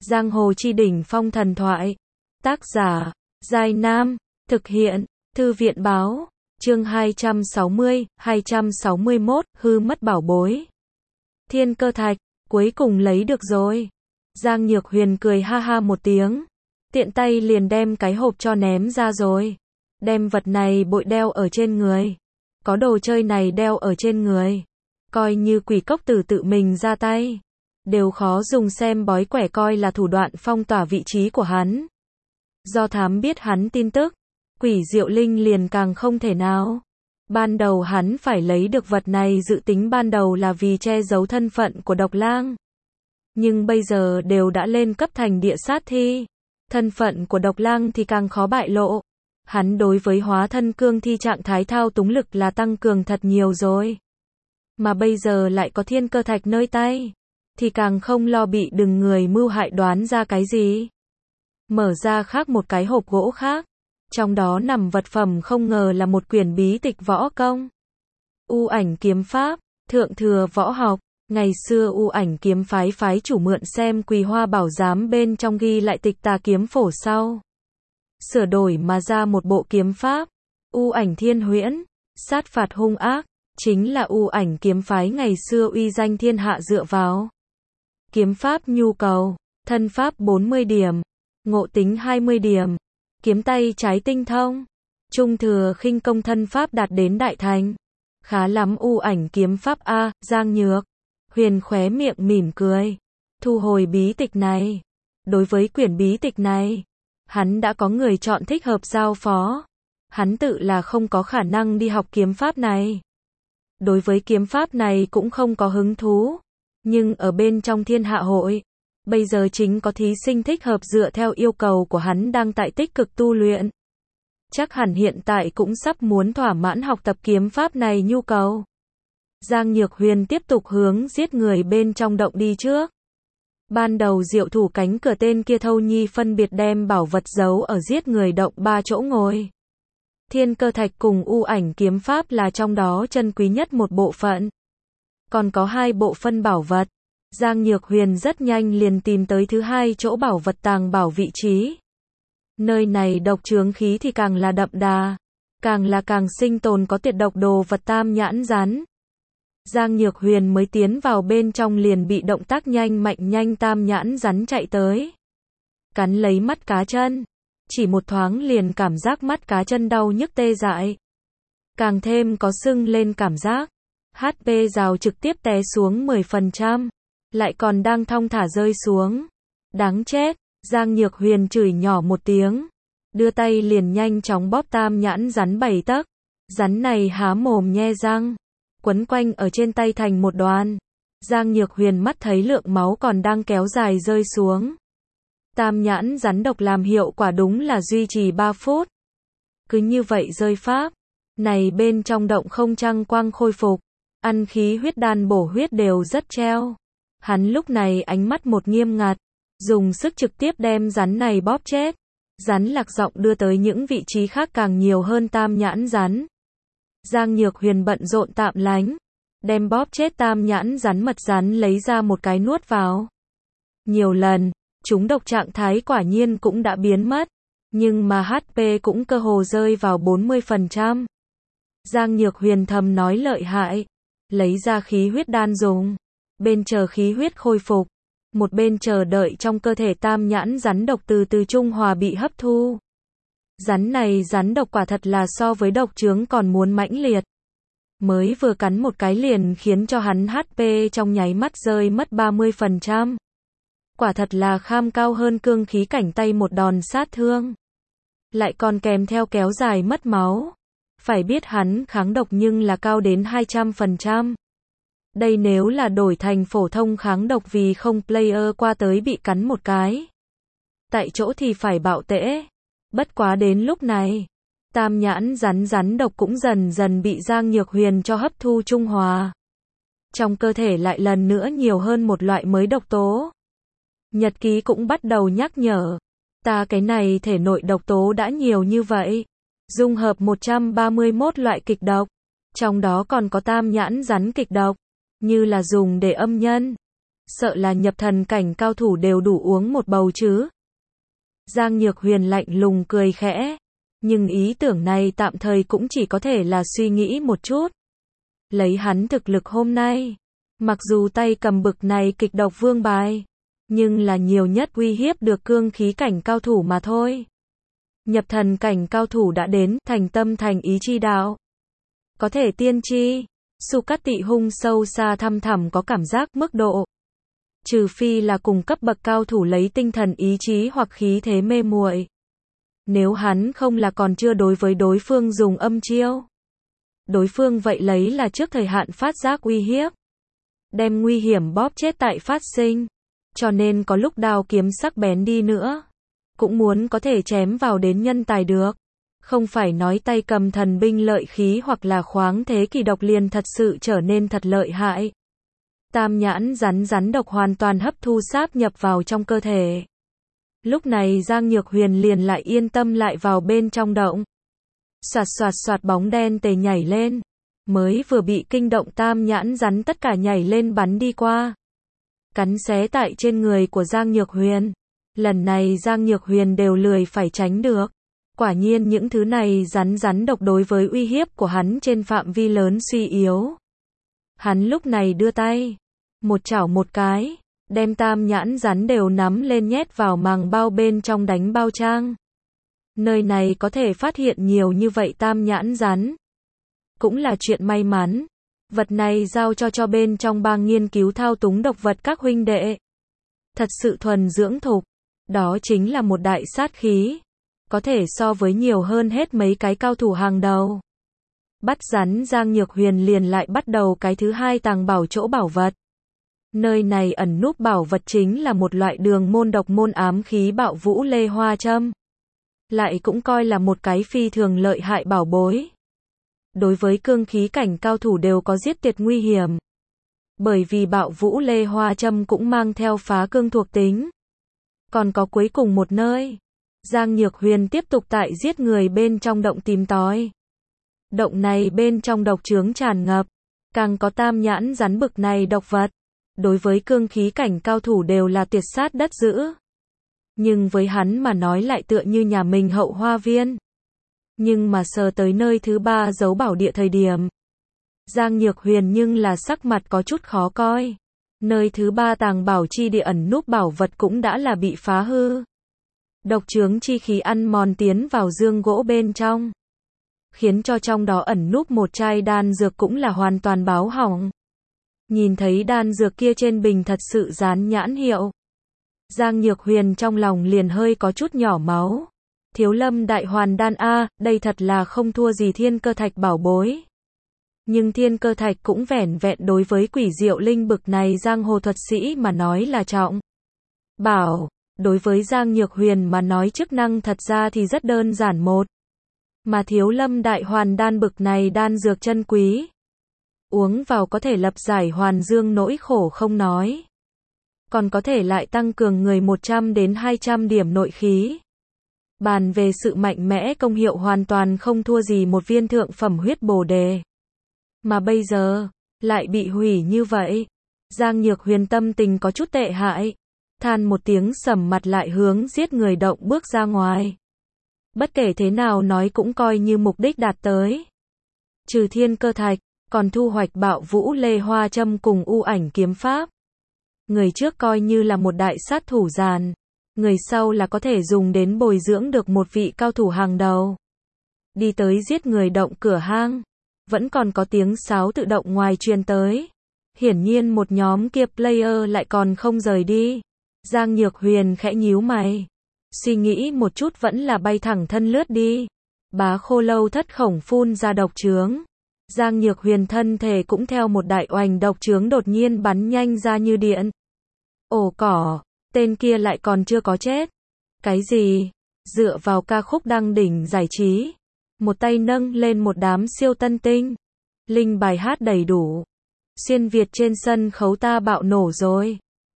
Giang hồ chi đỉnh phong thần thoại. Tác giả, Giai Nam. Thực hiện, Thư viện báo. Chương 260, 261, hư mất bảo bối. Thiên cơ thạch, cuối cùng lấy được rồi. Giang Nhược Huyền cười ha ha một tiếng. Tiện tay liền đem cái hộp cho ném ra rồi. Đem vật này bội đeo ở trên người. Có đồ chơi này đeo ở trên người. Coi như quỷ cốc tử tự mình ra tay. Đều khó dùng xem bói quẻ coi là thủ đoạn phong tỏa vị trí của hắn. Do thám biết hắn tin tức, Quỷ Diệu Linh liền càng không thể nào. Ban đầu hắn phải lấy được vật này dự tính ban đầu là vì che giấu thân phận của Độc Lang. Nhưng bây giờ đều đã lên cấp thành địa sát thi. Thân phận của Độc Lang thì càng khó bại lộ. Hắn đối với hóa thân cương thi trạng thái thao túng lực là tăng cường thật nhiều rồi. Mà bây giờ lại có thiên cơ thạch nơi tay. Thì càng không lo bị đừng người mưu hại đoán ra cái gì. Mở ra khác một cái hộp gỗ khác. Trong đó nằm vật phẩm không ngờ là một quyển bí tịch võ công. U Ảnh kiếm pháp, thượng thừa võ học. Ngày xưa U Ảnh kiếm phái chủ mượn xem Quỳ Hoa Bảo Giám bên trong ghi lại tịch tà kiếm phổ sau. Sửa đổi mà ra một bộ kiếm pháp. U Ảnh thiên huyễn, sát phạt hung ác. Chính là U Ảnh kiếm phái ngày xưa uy danh thiên hạ dựa vào. Kiếm pháp nhu cầu, thân pháp 40 điểm, ngộ tính 20 điểm, kiếm tay trái tinh thông, trung thừa khinh công thân pháp đạt đến đại thành. Khá lắm U Ảnh kiếm pháp a, Giang Nhược Huyền khóe miệng mỉm cười, thu hồi bí tịch này. Đối với quyển bí tịch này, hắn đã có người chọn thích hợp giao phó. Hắn tự là không có khả năng đi học kiếm pháp này. Đối với kiếm pháp này cũng không có hứng thú. Nhưng ở bên trong thiên hạ hội, bây giờ chính có thí sinh thích hợp dựa theo yêu cầu của hắn đang tại tích cực tu luyện. Chắc hẳn hiện tại cũng sắp muốn thỏa mãn học tập kiếm pháp này nhu cầu. Giang Nhược Huyền tiếp tục hướng giết người bên trong động đi trước. Ban đầu Diệu Thủ cánh cửa tên kia Thâu Nhi phân biệt đem bảo vật giấu ở giết người động 3 chỗ ngồi. Thiên cơ thạch cùng U Ảnh kiếm pháp là trong đó chân quý nhất một bộ phận. Còn có 2 bộ phân bảo vật. Giang Nhược Huyền rất nhanh liền tìm tới thứ 2 chỗ bảo vật tàng bảo vị trí. Nơi này độc chướng khí thì càng là đậm đà. Càng là càng sinh tồn có tiệt độc đồ vật tam nhãn rắn. Giang Nhược Huyền mới tiến vào bên trong liền bị động tác nhanh tam nhãn rắn chạy tới. Cắn lấy mắt cá chân. Chỉ một thoáng liền cảm giác mắt cá chân đau nhức tê dại. Càng thêm có sưng lên cảm giác. HP rào trực tiếp té xuống 10%. Lại còn đang thong thả rơi xuống. Đáng chết. Giang Nhược Huyền chửi nhỏ một tiếng. Đưa tay liền nhanh chóng bóp tam nhãn rắn 7 tấc. Rắn này há mồm nhe răng. Quấn quanh ở trên tay thành một đoàn. Giang Nhược Huyền mắt thấy lượng máu còn đang kéo dài rơi xuống. Tam nhãn rắn độc làm hiệu quả đúng là duy trì 3 phút. Cứ như vậy rơi pháp. Này bên trong động không trăng quang khôi phục. Ăn khí huyết đan bổ huyết đều rất treo. Hắn lúc này ánh mắt một nghiêm ngặt. Dùng sức trực tiếp đem rắn này bóp chết. Rắn lạc giọng đưa tới những vị trí khác càng nhiều hơn tam nhãn rắn. Giang Nhược Huyền bận rộn tạm lánh. Đem bóp chết tam nhãn rắn mật rắn lấy ra một cái nuốt vào. Nhiều lần, chúng độc trạng thái quả nhiên cũng đã biến mất. Nhưng mà HP cũng cơ hồ rơi vào 40%. Giang Nhược Huyền thầm nói lợi hại. Lấy ra khí huyết đan dùng. Bên chờ khí huyết khôi phục. Một bên chờ đợi trong cơ thể tam nhãn rắn độc từ từ trung hòa bị hấp thu. Rắn này rắn độc quả thật là so với độc chướng còn muốn mãnh liệt. Mới vừa cắn một cái liền khiến cho hắn HP trong nháy mắt rơi mất 30%. Quả thật là kham cao hơn cương khí cảnh tay một đòn sát thương. Lại còn kèm theo kéo dài mất máu. Phải biết hắn kháng độc nhưng là cao đến 200%. Đây nếu là đổi thành phổ thông kháng độc vì không player qua tới bị cắn một cái. Tại chỗ thì phải bạo tễ. Bất quá đến lúc này, tam nhãn rắn độc cũng dần dần bị Giang Nhược Huyền cho hấp thu trung hòa. Trong cơ thể lại lần nữa nhiều hơn một loại mới độc tố. Nhật ký cũng bắt đầu nhắc nhở. Ta cái này thể nội độc tố đã nhiều như vậy. Dung hợp 131 loại kịch độc. Trong đó còn có tam nhãn rắn kịch độc. Như là dùng để âm nhân. sợ là nhập thần cảnh cao thủ đều đủ uống một bầu chứ. Giang Nhược Huyền lạnh lùng cười khẽ, nhưng ý tưởng này tạm thời cũng chỉ có thể là suy nghĩ một chút. Lấy hắn thực lực hôm nay, mặc dù tay cầm bực này kịch độc vương bài, nhưng là nhiều nhất uy hiếp được cương khí cảnh cao thủ mà thôi. Nhập thần cảnh cao thủ đã đến, thành tâm thành ý chi đạo. Có thể tiên tri, Su Cát Tị hung sâu xa thăm thẳm có cảm giác mức độ. Trừ phi là cùng cấp bậc cao thủ lấy tinh thần ý chí hoặc khí thế mê muội. Nếu hắn không là còn chưa đối với đối phương dùng âm chiêu. Đối phương vậy lấy là trước thời hạn phát giác uy hiếp. Đem nguy hiểm bóp chết tại phát sinh. Cho nên có lúc đao kiếm sắc bén đi nữa, cũng muốn có thể chém vào đến nhân tài được. Không phải nói tay cầm thần binh lợi khí hoặc là khoáng thế kỳ độc liền thật sự trở nên thật lợi hại. Tam nhãn rắn độc hoàn toàn hấp thu sáp nhập vào trong cơ thể. Lúc này Giang Nhược Huyền liền lại yên tâm lại vào bên trong động. Soạt soạt soạt bóng đen tề nhảy lên. Mới vừa bị kinh động tam nhãn rắn tất cả nhảy lên bắn đi qua. Cắn xé tại trên người của Giang Nhược Huyền. Lần này Giang Nhược Huyền đều lười phải tránh được. Quả nhiên những thứ này rắn độc đối với uy hiếp của hắn trên phạm vi lớn suy yếu. Hắn lúc này đưa tay, một chảo một cái, đem tam nhãn rắn đều nắm lên nhét vào màng bao bên trong đánh bao trang. Nơi này có thể phát hiện nhiều như vậy tam nhãn rắn. Cũng là chuyện may mắn. Vật này giao cho bên trong bang nghiên cứu thao túng độc vật các huynh đệ. Thật sự thuần dưỡng thục. Đó chính là một đại sát khí. Có thể so với nhiều hơn hết mấy cái cao thủ hàng đầu. Bắt rắn Giang Nhược Huyền liền lại bắt đầu cái thứ hai tàng bảo chỗ bảo vật. Nơi này ẩn núp bảo vật chính là một loại đường môn độc môn ám khí bạo vũ lê hoa châm. Lại cũng coi là một cái phi thường lợi hại bảo bối. Đối với cương khí cảnh cao thủ đều có giết tiệt nguy hiểm. Bởi vì bạo vũ lê hoa châm cũng mang theo phá cương thuộc tính. Còn có cuối cùng một nơi. Giang Nhược Huyền tiếp tục tại giết người bên trong động tìm tòi. Động này bên trong độc chướng tràn ngập. Càng có tam nhãn rắn bực này độc vật. Đối với cương khí cảnh cao thủ đều là tuyệt sát đất dữ. Nhưng với hắn mà nói lại tựa như nhà mình hậu hoa viên. Nhưng mà sờ tới nơi thứ ba giấu bảo địa thời điểm. Giang Nhược Huyền nhưng là sắc mặt có chút khó coi. Nơi thứ ba tàng bảo chi địa ẩn núp bảo vật cũng đã là bị phá hư. Độc chướng chi khí ăn mòn tiến vào dương gỗ bên trong. Khiến cho trong đó ẩn núp một chai đan dược cũng là hoàn toàn báo hỏng. Nhìn thấy đan dược kia trên bình thật sự dán nhãn hiệu. Giang Nhược Huyền trong lòng liền hơi có chút nhỏ máu. Thiếu Lâm Đại Hoàn Đan a, đây thật là không thua gì Thiên Cơ Thạch bảo bối. Nhưng Thiên Cơ Thạch cũng vẻn vẹn đối với quỷ diệu linh bực này giang hồ thuật sĩ mà nói là trọng. Bảo, đối với Giang Nhược Huyền mà nói chức năng thật ra thì rất đơn giản một. Mà Thiếu Lâm Đại Hoàn Đan bực này đan dược chân quý. Uống vào có thể lập giải hoàn dương nỗi khổ không nói. Còn có thể lại tăng cường người 100 đến 200 điểm nội khí. Bàn về sự mạnh mẽ công hiệu hoàn toàn không thua gì một viên thượng phẩm huyết bồ đề. Mà bây giờ, lại bị hủy như vậy. Giang Nhược Huyền tâm tình có chút tệ hại. Than một tiếng sầm mặt lại hướng giết người động bước ra ngoài. Bất kể thế nào nói cũng coi như mục đích đạt tới. Trừ Thiên Cơ Thạch, còn thu hoạch bạo vũ lê hoa châm cùng u ảnh kiếm pháp. Người trước coi như là một đại sát thủ giàn. Người sau là có thể dùng đến bồi dưỡng được một vị cao thủ hàng đầu. Đi tới giết người động cửa hang. Vẫn còn có tiếng sáo tự động ngoài truyền tới. Hiển nhiên một nhóm kia player lại còn không rời đi. Giang Nhược Huyền khẽ nhíu mày. Suy nghĩ một chút vẫn là bay thẳng thân lướt đi. Bá Khô Lâu thất khổng phun ra độc chướng. Giang Nhược Huyền thân thể cũng theo một đại oành độc chướng đột nhiên bắn nhanh ra như điện. Ồ cỏ, tên kia lại còn chưa có chết. Cái gì? Dựa vào ca khúc đăng đỉnh giải trí. Một tay nâng lên một đám siêu tân tinh. Linh bài hát đầy đủ. Xuyên Việt trên sân khấu ta bạo nổ rồi.